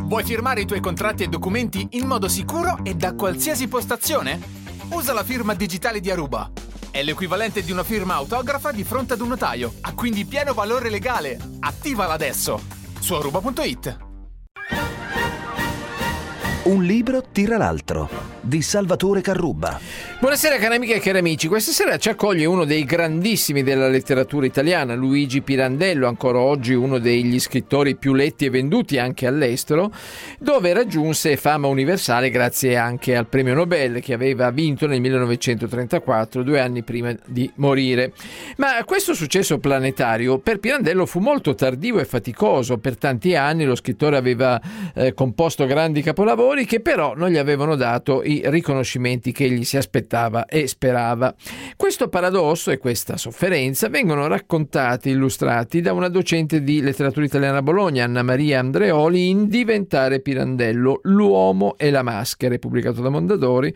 Vuoi firmare i tuoi contratti e documenti in modo sicuro e da qualsiasi postazione? Usa la firma digitale di Aruba. È l'equivalente di una firma autografa di fronte ad un notaio. Ha quindi pieno valore legale. Attivala adesso su aruba.it. Un libro tira l'altro di Salvatore Carrubba. Buonasera cari amiche e cari amici, questa sera ci accoglie uno dei grandissimi della letteratura italiana, Luigi Pirandello, ancora oggi uno degli scrittori più letti e venduti anche all'estero, dove raggiunse fama universale grazie anche al premio Nobel che aveva vinto nel 1934, 2 anni prima di morire. Ma questo successo planetario per Pirandello fu molto tardivo e faticoso. Per tanti anni lo scrittore aveva composto grandi capolavori che però non gli avevano dato i riconoscimenti che egli si aspettava e sperava. Questo paradosso e questa sofferenza vengono raccontati e illustrati da una docente di letteratura italiana a Bologna, Anna Maria Andreoli, in Diventare Pirandello, l'uomo e la maschera, pubblicato da Mondadori,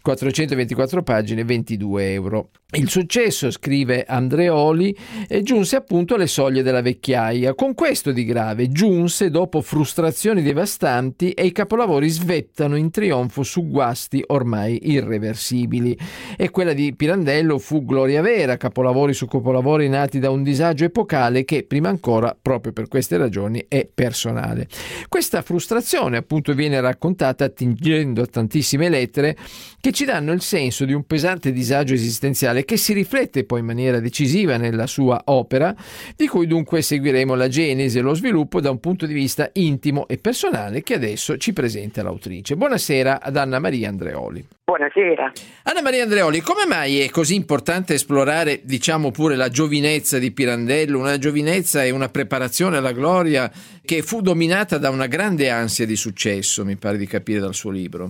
424 pagine, 22 euro. Il successo, scrive Andreoli, giunse appunto alle soglie della vecchiaia. Con questo di grave giunse dopo frustrazioni devastanti e i capolavori svettano in trionfo su guasti ormai irreversibili. E quella di Pirandello fu gloria vera, capolavori su capolavori nati da un disagio epocale che, prima ancora, proprio per queste ragioni, è personale. Questa frustrazione appunto viene raccontata attingendo a tantissime lettere che ci danno il senso di un pesante disagio esistenziale che si riflette poi in maniera decisiva nella sua opera, di cui dunque seguiremo la genesi e lo sviluppo da un punto di vista intimo e personale che adesso ci presenta l'autrice. Buonasera ad Anna Maria Andreoli. Buonasera. Anna Maria Andreoli, come mai è così importante esplorare, diciamo pure, la giovinezza di Pirandello, una giovinezza e una preparazione alla gloria che fu dominata da una grande ansia di successo, mi pare di capire dal suo libro?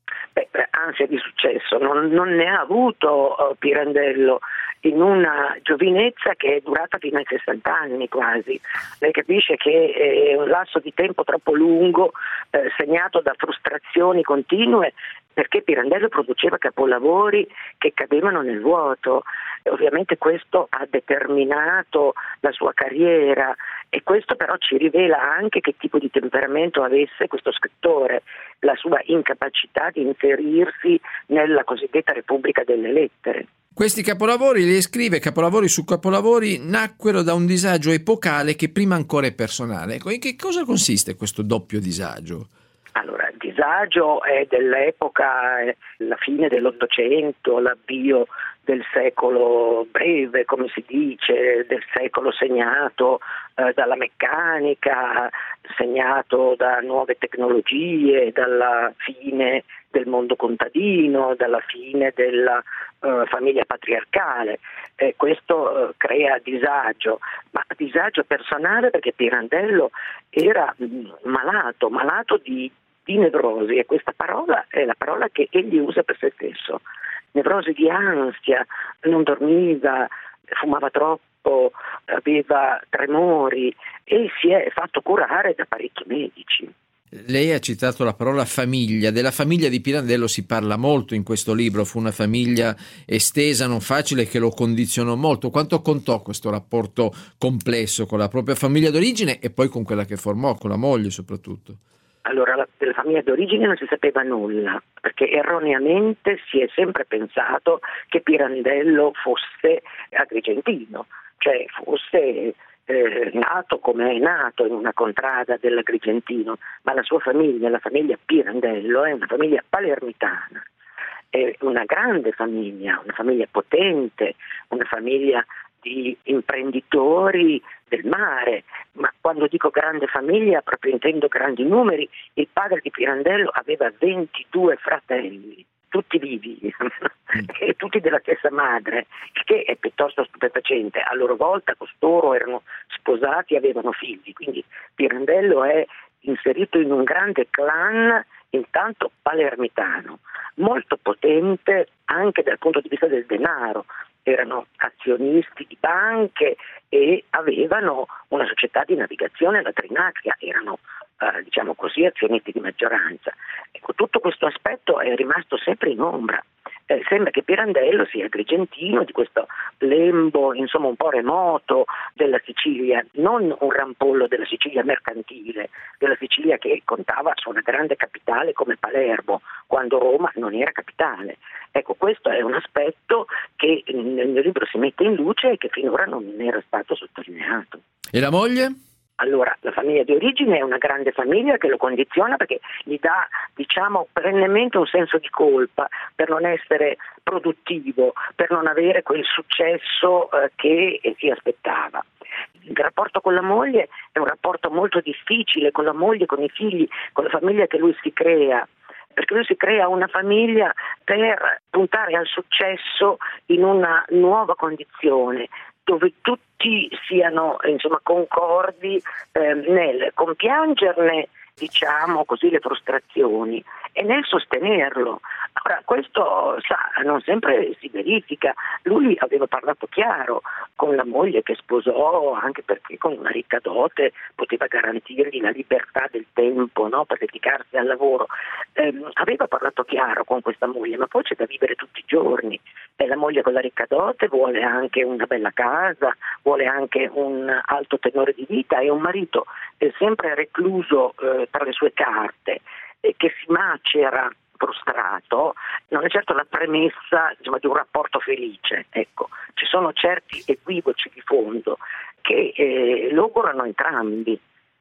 Ansia di successo non ne ha avuto Pirandello in una giovinezza che è durata fino ai 60 anni quasi. Lei capisce che è un lasso di tempo troppo lungo, segnato da frustrazioni continue, perché Pirandello produceva capolavori che cadevano nel vuoto. Ovviamente questo ha determinato la sua carriera e questo però ci rivela anche che tipo di temperamento avesse questo scrittore, la sua incapacità di inserirsi nella cosiddetta Repubblica delle Lettere. Questi capolavori, lei scrive, capolavori su capolavori, nacquero da un disagio epocale che prima ancora è personale. Ecco, in che cosa consiste questo doppio disagio? Allora, il disagio è dell'epoca, la fine dell'Ottocento, l'avvio del secolo breve, come si dice, del secolo segnato dalla meccanica, segnato da nuove tecnologie, dalla fine del mondo contadino, dalla fine della famiglia patriarcale. Questo crea disagio, ma disagio personale perché Pirandello era malato di nevrosi, e questa parola è la parola che egli usa per se stesso. Nevrosi di ansia, non dormiva, fumava troppo, aveva tremori e si è fatto curare da parecchi medici. Lei ha citato la parola famiglia. Della famiglia di Pirandello si parla molto in questo libro. Fu una famiglia estesa, non facile, che lo condizionò molto. Quanto contò questo rapporto complesso con la propria famiglia d'origine e poi con quella che formò, con la moglie soprattutto? Allora, della famiglia d'origine non si sapeva nulla, perché erroneamente si è sempre pensato che Pirandello fosse agrigentino, cioè fosse nato come è nato in una contrada dell'Agrigentino, ma la sua famiglia, la famiglia Pirandello, è una famiglia palermitana, è una grande famiglia, una famiglia potente, una famiglia di imprenditori del mare, ma quando dico grande famiglia proprio intendo grandi numeri. Il padre di Pirandello aveva 22 fratelli, tutti vivi e tutti della stessa madre, che è piuttosto stupefacente. A loro volta costoro erano sposati e avevano figli, quindi Pirandello è inserito in un grande clan, intanto palermitano, molto potente anche dal punto di vista del denaro. Erano azionisti di banche e avevano una società di navigazione, la Trinacria, erano azionisti di maggioranza. Ecco, tutto questo aspetto è rimasto sempre in ombra. Sembra che Pirandello sia agrigentino, di questo lembo insomma un po' remoto della Sicilia, non un rampollo della Sicilia mercantile, della Sicilia che contava su una grande capitale come Palermo, quando Roma non era capitale. Ecco, questo è un aspetto che nel mio libro si mette in luce e che finora non era stato sottolineato. E la moglie? Allora, la famiglia di origine è una grande famiglia che lo condiziona perché gli dà, diciamo, perennemente un senso di colpa per non essere produttivo, per non avere quel successo che si aspettava. Il rapporto con la moglie è un rapporto molto difficile, con la moglie, con i figli, con la famiglia che lui si crea, perché lui si crea una famiglia per puntare al successo in una nuova condizione, dove tutti siano insomma concordi nel compiangerne, diciamo così, le frustrazioni e nel sostenerlo. Ora, questo non sempre si verifica. Lui aveva parlato chiaro con la moglie che sposò, anche perché con una ricca dote poteva garantirgli la libertà del tempo, no, per dedicarsi al lavoro. Aveva parlato chiaro con questa moglie, ma poi c'è da vivere tutti i giorni. La moglie con la ricca dote vuole anche una bella casa, vuole anche un alto tenore di vita, e un marito sempre recluso tra le sue carte, che si macera frustrato, non è certo la premessa, insomma, di un rapporto felice. Ecco, ci sono certi equivoci di fondo che logorano entrambi,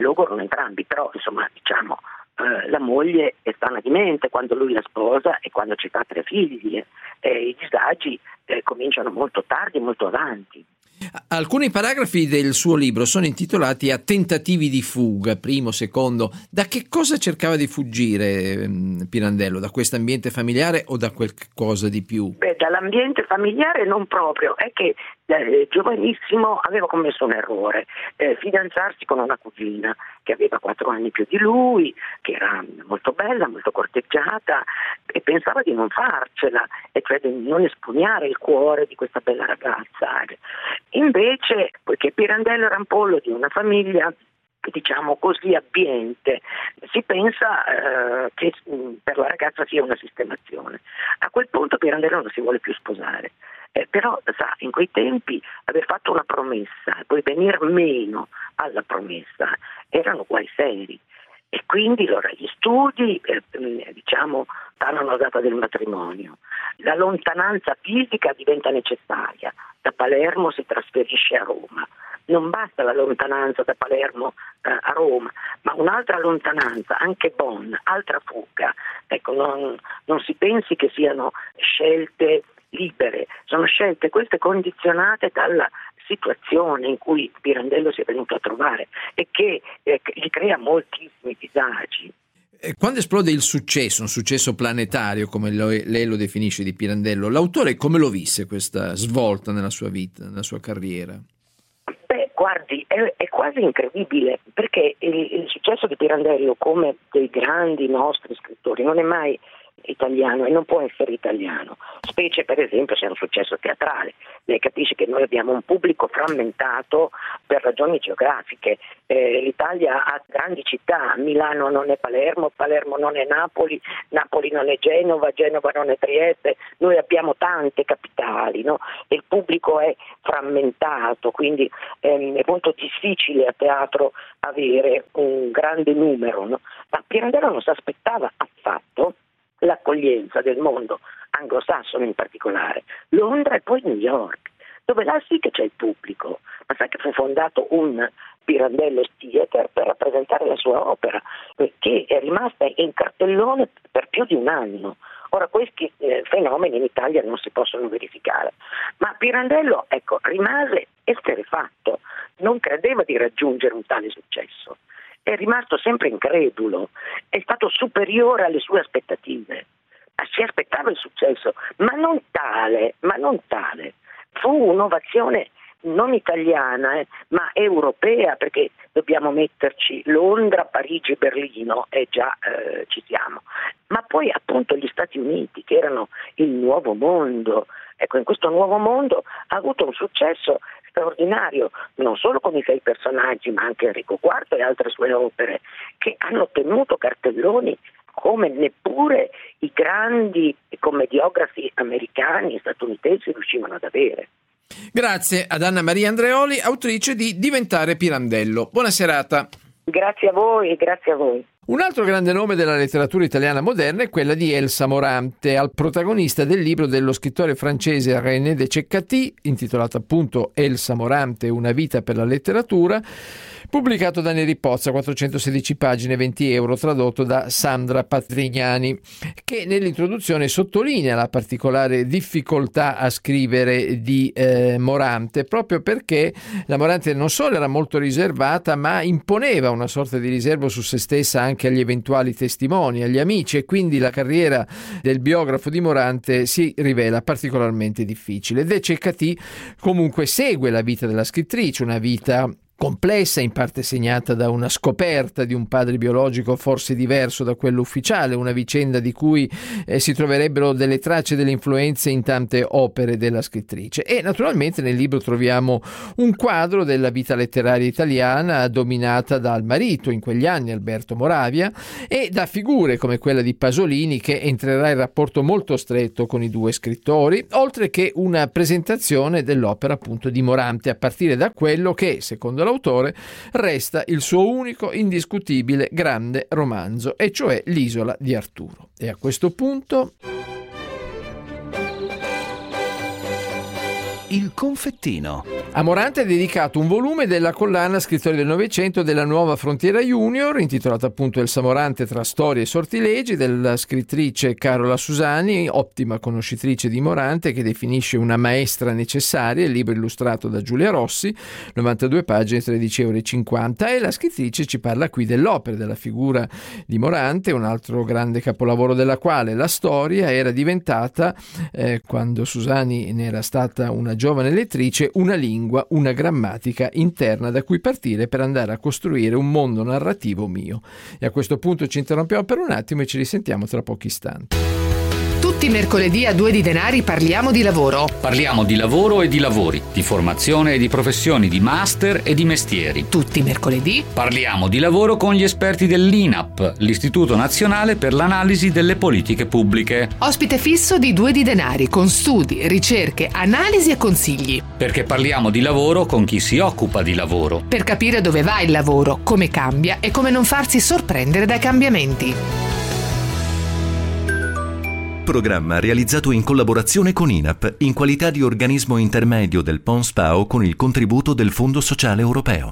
però insomma, diciamo, la moglie è sana di mente quando lui la sposa e quando ci fa 3 figli. I disagi cominciano molto tardi, molto avanti. Alcuni paragrafi del suo libro sono intitolati a tentativi di fuga, primo, secondo. Da che cosa cercava di fuggire Pirandello? Da questo ambiente familiare o da qualcosa di più? Dall'ambiente familiare non proprio, è che giovanissimo aveva commesso un errore, fidanzarsi con una cugina che aveva 4 anni più di lui, che era molto bella, molto corteggiata, e pensava di non farcela, e cioè di non espugnare il cuore di questa bella ragazza. Invece, poiché Pirandello era un pollo di una famiglia, diciamo così, abbiente, si pensa che per la ragazza sia una sistemazione. A quel punto Pirandello non si vuole più sposare, però in quei tempi aver fatto una promessa e poi venir meno alla promessa erano guai seri, e quindi allora gli studi diciamo danno la data del matrimonio, la lontananza fisica diventa necessaria, da Palermo si trasferisce a Roma. Non basta la lontananza da Palermo a Roma, ma un'altra lontananza, anche Bonn, altra fuga. Ecco, non si pensi che siano scelte libere, sono scelte queste condizionate dalla situazione in cui Pirandello si è venuto a trovare e che gli crea moltissimi disagi. Quando esplode il successo, un successo planetario come lei lo definisce, di Pirandello, l'autore come lo visse questa svolta nella sua vita, nella sua carriera? Guardi, è quasi incredibile, perché il successo di Pirandello, come dei grandi nostri scrittori, non è mai italiano e non può essere italiano, specie per esempio se è un successo teatrale. Lei capisce che noi abbiamo un pubblico frammentato per ragioni geografiche. L'Italia ha grandi città, Milano non è Palermo, Palermo non è Napoli, Napoli non è Genova, Genova non è Trieste. Noi abbiamo tante capitali, no? E il pubblico è frammentato, quindi è molto difficile a teatro avere un grande numero, no? Ma Pirandello non si aspettava affatto l'accoglienza del mondo anglosassone, in particolare Londra e poi New York, dove là sì che c'è il pubblico. Ma sai che fu fondato un Pirandello Theater per rappresentare la sua opera, che è rimasta in cartellone per più di un anno. Ora, questi fenomeni in Italia non si possono verificare, ma Pirandello, ecco, rimase esterrefatto, non credeva di raggiungere un tale successo. È rimasto sempre incredulo, è stato superiore alle sue aspettative. Si aspettava il successo, ma non tale. Fu un'ovazione non italiana, ma europea, perché dobbiamo metterci Londra, Parigi, Berlino, e già ci siamo. Ma poi appunto gli Stati Uniti, che erano il nuovo mondo. Ecco, in questo nuovo mondo ha avuto un successo straordinario, non solo con i 6 personaggi, ma anche Enrico IV e altre sue opere, che hanno tenuto cartelloni come neppure i grandi commediografi americani e statunitensi riuscivano ad avere. Grazie ad Anna Maria Andreoli, autrice di Diventare Pirandello. Buona serata. Grazie a voi e grazie a voi. Un altro grande nome della letteratura italiana moderna è quella di Elsa Morante, al protagonista del libro dello scrittore francese René de Ceccati, intitolato appunto Elsa Morante, una vita per la letteratura, pubblicato da Neri Pozza, 416 pagine, 20 euro, tradotto da Sandra Patrignani, che nell'introduzione sottolinea la particolare difficoltà a scrivere di Morante, proprio perché la Morante non solo era molto riservata, ma imponeva una sorta di riservo su se stessa anche agli eventuali testimoni, agli amici, e quindi la carriera del biografo di Morante si rivela particolarmente difficile. De Ceccati comunque segue la vita della scrittrice, una vita complessa, in parte segnata da una scoperta di un padre biologico forse diverso da quello ufficiale, una vicenda di cui si troverebbero delle tracce delle influenze in tante opere della scrittrice. E naturalmente nel libro troviamo un quadro della vita letteraria italiana dominata dal marito in quegli anni, Alberto Moravia, e da figure come quella di Pasolini, che entrerà in rapporto molto stretto con i due scrittori, oltre che una presentazione dell'opera appunto di Morante, a partire da quello che, secondo l'autore, resta il suo unico indiscutibile grande romanzo, e cioè L'isola di Arturo. E a questo punto Il confettino. A Morante è dedicato un volume della collana Scrittori del Novecento della Nuova Frontiera Junior, intitolato appunto Elsa Morante tra storie e sortilegi, della scrittrice Carola Susani, ottima conoscitrice di Morante, che definisce una maestra necessaria. Il libro illustrato da Giulia Rossi, 92 pagine, 13,50 €, e la scrittrice ci parla qui dell'opera, della figura di Morante, un altro grande capolavoro della quale la storia era diventata, quando Susani ne era stata una giovane lettrice, una lingua, una grammatica interna da cui partire per andare a costruire un mondo narrativo mio. E a questo punto ci interrompiamo per un attimo e ci risentiamo tra pochi istanti. Tutti i mercoledì a 2 di Denari parliamo di lavoro. Parliamo di lavoro e di lavori, di formazione e di professioni, di master e di mestieri. Tutti i mercoledì Parliamo di lavoro con gli esperti dell'INAP, l'Istituto Nazionale per l'Analisi delle Politiche Pubbliche. ospite fisso di 2 di Denari, con studi, ricerche, analisi e consigli. Perché parliamo di lavoro con chi si occupa di lavoro. Per capire dove va il lavoro, come cambia e come non farsi sorprendere dai cambiamenti. Programma realizzato in collaborazione con INAP in qualità di organismo intermedio del PONSPAO con il contributo del Fondo Sociale Europeo.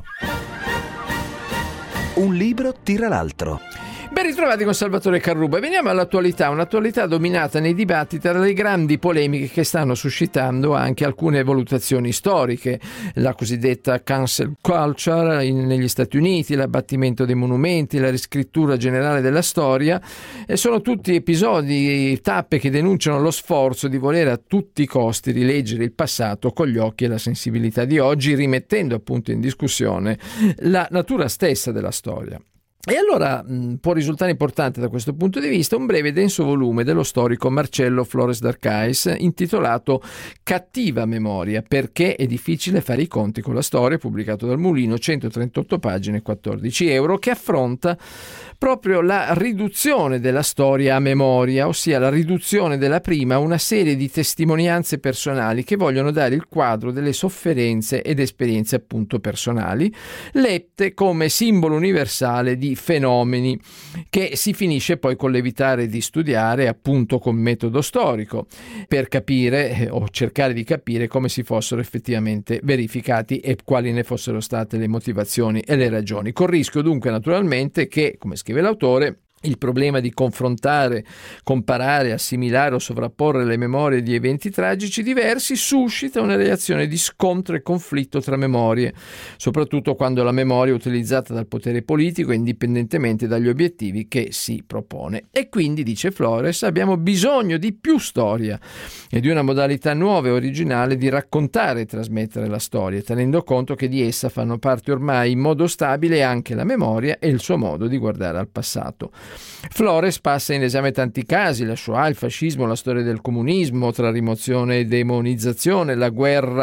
Un libro tira l'altro. Ben ritrovati con Salvatore Carruba. Veniamo all'attualità, un'attualità dominata nei dibattiti tra le grandi polemiche che stanno suscitando anche alcune valutazioni storiche, la cosiddetta cancel culture negli Stati Uniti, l'abbattimento dei monumenti, la riscrittura generale della storia, e sono tutti episodi, tappe che denunciano lo sforzo di voler a tutti i costi rileggere il passato con gli occhi e la sensibilità di oggi, rimettendo appunto in discussione la natura stessa della storia. E allora può risultare importante da questo punto di vista un breve e denso volume dello storico Marcello Flores d'Arcais intitolato Cattiva memoria, perché è difficile fare i conti con la storia, pubblicato dal Mulino, 138 pagine, 14 €, che affronta proprio la riduzione della storia a memoria, ossia la riduzione della prima a una serie di testimonianze personali che vogliono dare il quadro delle sofferenze ed esperienze appunto personali, lette come simbolo universale di fenomeni che si finisce poi con l'evitare di studiare appunto con metodo storico per capire o cercare di capire come si fossero effettivamente verificati e quali ne fossero state le motivazioni e le ragioni, col rischio dunque naturalmente che, come scrive l'autore, il problema di confrontare, comparare, assimilare o sovrapporre le memorie di eventi tragici diversi suscita una reazione di scontro e conflitto tra memorie, soprattutto quando la memoria è utilizzata dal potere politico indipendentemente dagli obiettivi che si propone. E quindi, dice Flores, abbiamo bisogno di più storia e di una modalità nuova e originale di raccontare e trasmettere la storia, tenendo conto che di essa fanno parte ormai in modo stabile anche la memoria e il suo modo di guardare al passato. Flores passa in esame tanti casi, la Shoah, il fascismo, la storia del comunismo, tra rimozione e demonizzazione, la guerra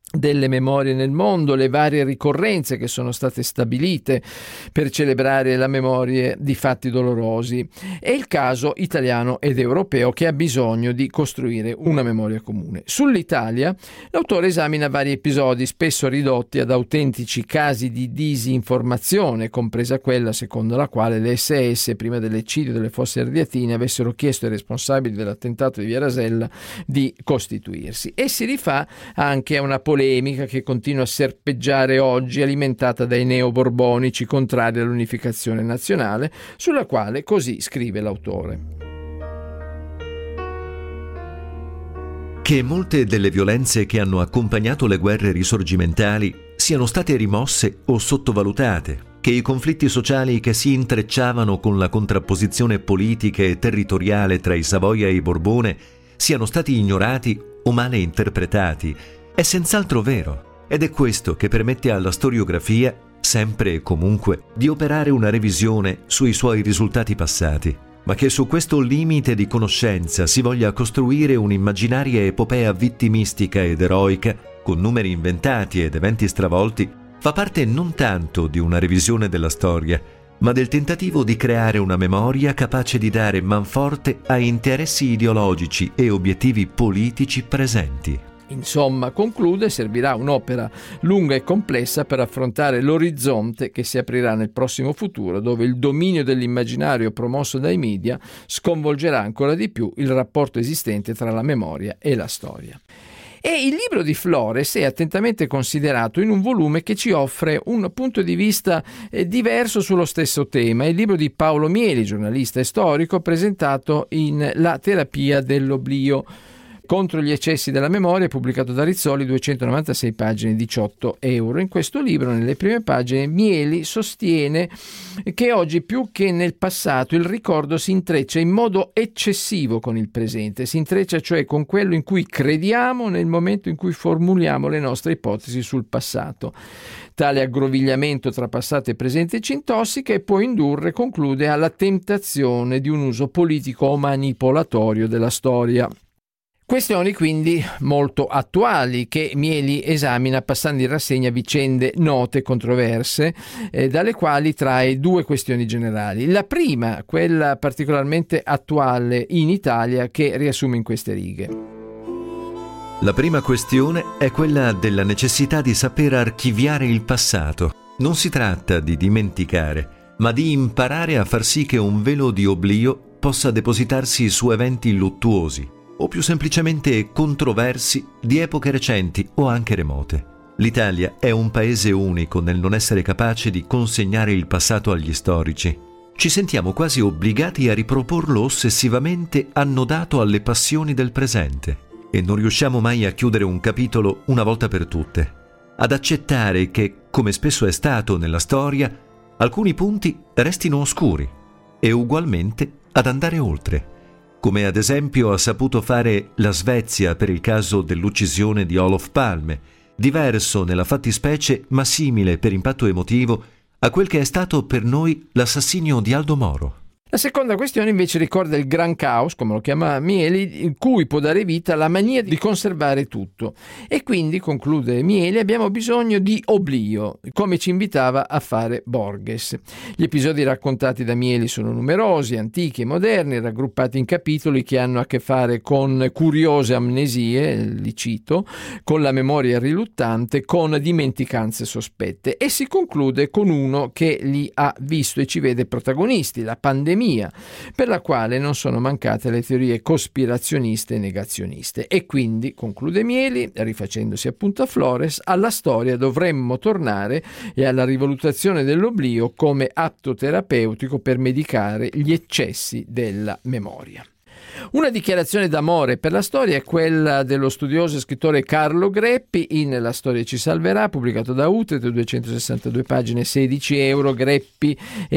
delle memorie nel mondo, le varie ricorrenze che sono state stabilite per celebrare la memoria di fatti dolorosi. È il caso italiano ed europeo che ha bisogno di costruire una memoria comune. Sull'Italia l'autore esamina vari episodi spesso ridotti ad autentici casi di disinformazione, compresa quella secondo la quale le SS prima dell'eccidio delle Fosse Ardeatine avessero chiesto ai responsabili dell'attentato di Via Rasella di costituirsi, e si rifà anche a una polemica che continua a serpeggiare oggi, alimentata dai neoborbonici contrari all'unificazione nazionale, sulla quale così scrive l'autore. Che molte delle violenze che hanno accompagnato le guerre risorgimentali siano state rimosse o sottovalutate, che i conflitti sociali che si intrecciavano con la contrapposizione politica e territoriale tra i Savoia e i Borbone siano stati ignorati o male interpretati, è senz'altro vero, ed è questo che permette alla storiografia, sempre e comunque, di operare una revisione sui suoi risultati passati, ma che su questo limite di conoscenza si voglia costruire un'immaginaria epopea vittimistica ed eroica, con numeri inventati ed eventi stravolti, fa parte non tanto di una revisione della storia, ma del tentativo di creare una memoria capace di dare manforte a interessi ideologici e obiettivi politici presenti. Insomma, conclude, servirà un'opera lunga e complessa per affrontare l'orizzonte che si aprirà nel prossimo futuro, dove il dominio dell'immaginario promosso dai media sconvolgerà ancora di più il rapporto esistente tra la memoria e la storia. E il libro di Flores è attentamente considerato in un volume che ci offre un punto di vista diverso sullo stesso tema. È il libro di Paolo Mieli, giornalista e storico, presentato in La terapia dell'oblio contro gli eccessi della memoria, pubblicato da Rizzoli, 296 pagine, 18 euro. In questo libro, nelle prime pagine, Mieli sostiene che oggi più che nel passato il ricordo si intreccia in modo eccessivo con il presente, si intreccia cioè con quello in cui crediamo nel momento in cui formuliamo le nostre ipotesi sul passato. Tale aggrovigliamento tra passato e presente ci intossica e può indurre, conclude, alla tentazione di un uso politico o manipolatorio della storia. Questioni quindi molto attuali che Mieli esamina passando in rassegna vicende note e controverse, dalle quali trae due questioni generali. La prima, quella particolarmente attuale in Italia, che riassume in queste righe. La prima questione è quella della necessità di saper archiviare il passato. Non si tratta di dimenticare, ma di imparare a far sì che un velo di oblio possa depositarsi su eventi luttuosi o più semplicemente controversi di epoche recenti o anche remote. L'Italia è un paese unico nel non essere capace di consegnare il passato agli storici. Ci sentiamo quasi obbligati a riproporlo ossessivamente annodato alle passioni del presente e non riusciamo mai a chiudere un capitolo una volta per tutte, ad accettare che, come spesso è stato nella storia, alcuni punti restino oscuri e ugualmente ad andare oltre, come ad esempio ha saputo fare la Svezia per il caso dell'uccisione di Olof Palme, diverso nella fattispecie ma simile per impatto emotivo a quel che è stato per noi l'assassinio di Aldo Moro. La seconda questione invece ricorda il gran caos, come lo chiama Mieli, in cui può dare vita la mania di conservare tutto. E quindi, conclude Mieli, abbiamo bisogno di oblio, come ci invitava a fare Borges. Gli episodi raccontati da Mieli sono numerosi, antichi e moderni, raggruppati in capitoli che hanno a che fare con curiose amnesie, li cito, con la memoria riluttante, con dimenticanze sospette. E si conclude con uno che li ha visto e ci vede protagonisti, la pandemia, per la quale non sono mancate le teorie cospirazioniste e negazioniste. E quindi, conclude Mieli, rifacendosi appunto a Flores, alla storia dovremmo tornare e alla rivalutazione dell'oblio come atto terapeutico per medicare gli eccessi della memoria. Una dichiarazione d'amore per la storia è quella dello studioso e scrittore Carlo Greppi in La storia ci salverà, pubblicato da Utrecht, 262 pagine, 16 euro. Greppi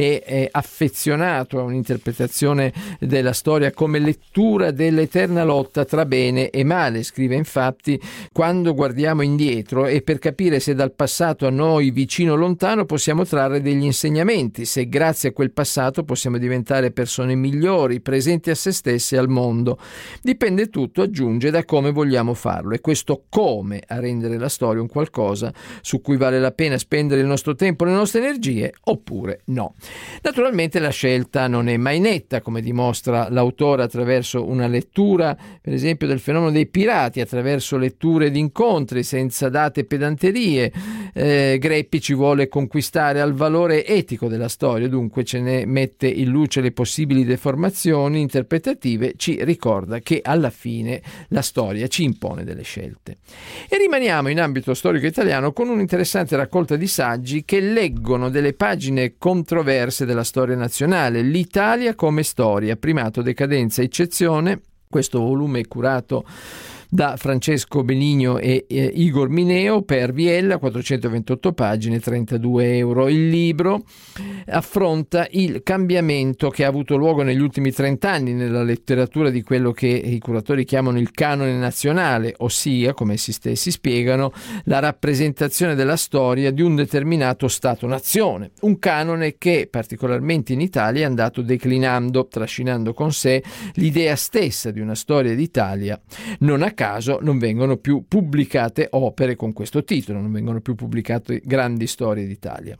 è affezionato a un'interpretazione della storia come lettura dell'eterna lotta tra bene e male. Scrive infatti: quando guardiamo indietro e per capire se dal passato a noi vicino o lontano possiamo trarre degli insegnamenti, se grazie a quel passato possiamo diventare persone migliori, presenti a se stesse diverse al mondo. Dipende tutto, aggiunge, da come vogliamo farlo. È questo come a rendere la storia un qualcosa su cui vale la pena spendere il nostro tempo e le nostre energie, oppure no. Naturalmente la scelta non è mai netta, come dimostra l'autore attraverso una lettura, per esempio, del fenomeno dei pirati, attraverso letture di incontri senza date e pedanterie. Greppi ci vuole conquistare al valore etico della storia, dunque ce ne mette in luce le possibili deformazioni interpretative, ci ricorda che alla fine la storia ci impone delle scelte. E rimaniamo in ambito storico italiano con un'interessante raccolta di saggi che leggono delle pagine controverse della storia nazionale. L'Italia come storia, primato, decadenza, eccezione. Questo volume è curato da Francesco Benigno e Igor Mineo per Viella, 428 pagine, 32 euro. Il libro affronta il cambiamento che ha avuto luogo negli ultimi 30 anni nella letteratura di quello che i curatori chiamano il canone nazionale, ossia, come essi stessi spiegano, la rappresentazione della storia di un determinato Stato-nazione. Un canone che, particolarmente in Italia, è andato declinando, trascinando con sé l'idea stessa di una storia d'Italia. Non a caso non vengono più pubblicate opere con questo titolo, non vengono più pubblicate grandi storie d'Italia.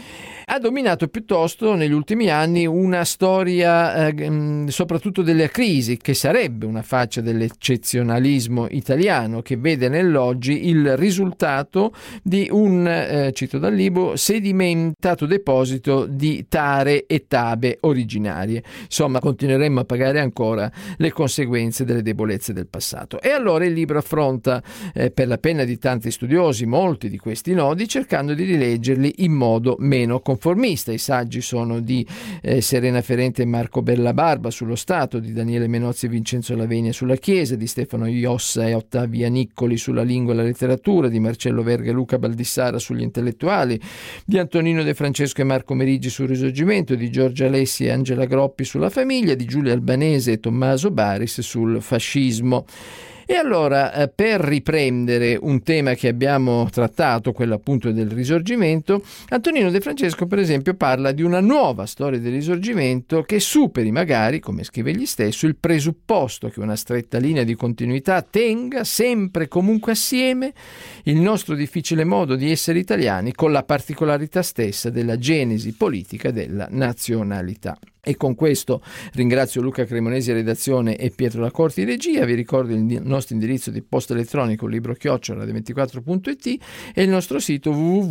Ha dominato piuttosto negli ultimi anni una storia soprattutto della crisi, che sarebbe una faccia dell'eccezionalismo italiano, che vede nell'oggi il risultato di un, cito dal libro, sedimentato deposito di tare e tabe originarie. Insomma, continueremo a pagare ancora le conseguenze delle debolezze del passato. E allora il libro affronta per la penna di tanti studiosi molti di questi nodi, cercando di rileggerli in modo meno conformista. I saggi sono di Serena Ferente e Marco Bellabarba sullo Stato, di Daniele Menozzi e Vincenzo Lavenia sulla Chiesa, di Stefano Iossa e Ottavia Niccoli sulla lingua e la letteratura, di Marcello Verga e Luca Baldissara sugli intellettuali, di Antonino De Francesco e Marco Merigi sul Risorgimento, di Giorgia Alessi e Angela Groppi sulla famiglia, di Giulia Albanese e Tommaso Baris sul fascismo. E allora, per riprendere un tema che abbiamo trattato, quello appunto del Risorgimento, Antonino De Francesco, per esempio, parla di una nuova storia del Risorgimento che superi magari, come scrive egli stesso, il presupposto che una stretta linea di continuità tenga sempre e comunque assieme il nostro difficile modo di essere italiani con la particolarità stessa della genesi politica della nazionalità. E con questo ringrazio Luca Cremonesi a redazione e Pietro Lacorti in regia. Vi ricordo il nostro indirizzo di posta elettronico libro@radio24.it e il nostro sito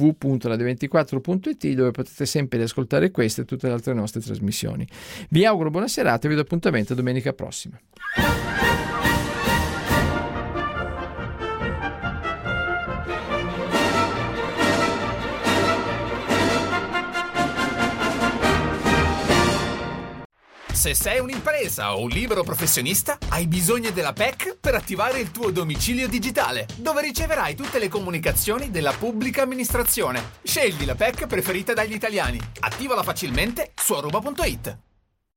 www.radio24.it, dove potete sempre riascoltare queste e tutte le altre nostre trasmissioni. Vi auguro buona serata e vi do appuntamento domenica prossima. Se sei un'impresa o un libero professionista, hai bisogno della PEC per attivare il tuo domicilio digitale, dove riceverai tutte le comunicazioni della pubblica amministrazione. Scegli la PEC preferita dagli italiani. Attivala facilmente su aruba.it.